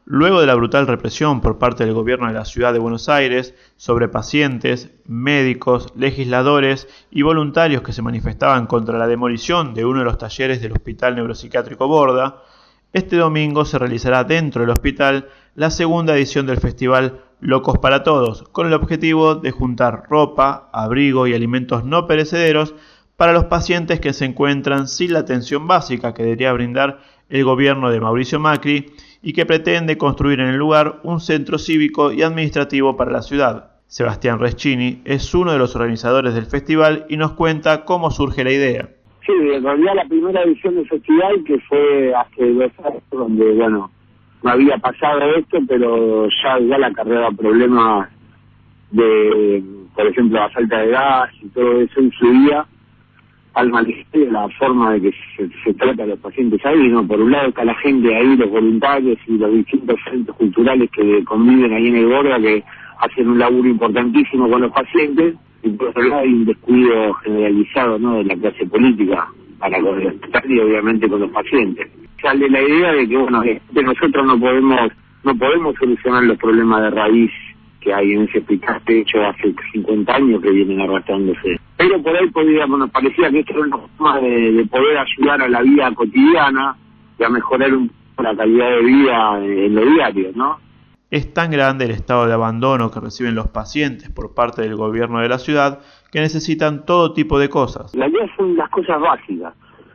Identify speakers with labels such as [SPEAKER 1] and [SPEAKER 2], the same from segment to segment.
[SPEAKER 1] Luego de la brutal represión por parte del gobierno de la ciudad de Buenos Aires sobre pacientes, médicos, legisladores y voluntarios que se manifestaban contra la demolición de uno de los talleres del Hospital Neuropsiquiátrico Borda, este domingo se realizará dentro del hospital la segunda edición del festival Locos para Todos, con el objetivo de juntar ropa, abrigo y alimentos no perecederos para los pacientes que se encuentran sin la atención básica que debería brindar el gobierno de Mauricio Macri y que pretende construir en el lugar un centro cívico y administrativo para la ciudad. Sebastián Reschini es uno de los organizadores del festival y nos cuenta cómo surge la idea.
[SPEAKER 2] Sí, en realidad la primera edición del festival, que fue hace 2 años, donde, no había pasado esto, pero ya la carrera problemas de, por ejemplo, la falta de gas y todo eso influía al malestar, la forma de que se trata a los pacientes ahí, ¿no? Por un lado está la gente ahí, los voluntarios y los distintos centros culturales que conviven ahí en el Borda, que hacen un laburo importantísimo con los pacientes, y por otro lado hay un descuido generalizado, ¿no?, de la clase política para con el hospital y obviamente con los pacientes. Sale la idea de que, nosotros no podemos solucionar los problemas de raíz que hay en ese hospital, de hecho hace 50 años que vienen arrastrándose. Pero por ahí nos parecía que esto era una forma de poder ayudar a la vida cotidiana y a mejorar un poco la calidad de vida en lo diario, ¿no?
[SPEAKER 1] Es tan grande el estado de abandono que reciben los pacientes por parte del gobierno de la ciudad que necesitan todo tipo de cosas.
[SPEAKER 2] La idea son las cosas básicas,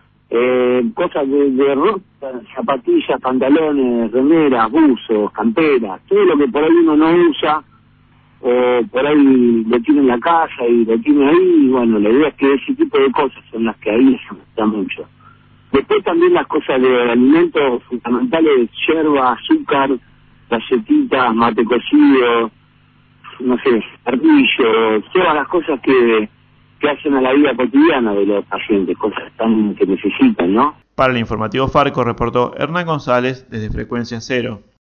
[SPEAKER 2] cosas de ropa, zapatillas, pantalones, remeras, buzos, camperas, todo lo que por ahí uno no usa o por ahí lo tiene en la casa y lo tiene ahí, y bueno, la idea es que ese tipo de cosas son las que ahí se gusta mucho. Después también las cosas de alimentos fundamentales, yerba, azúcar, galletitas, mate cocido, no sé, ardillos, todas las cosas que hacen a la vida cotidiana de los pacientes, cosas tan que necesitan, ¿no?
[SPEAKER 1] Para el informativo Farco reportó Hernán González desde Frecuencia Cero.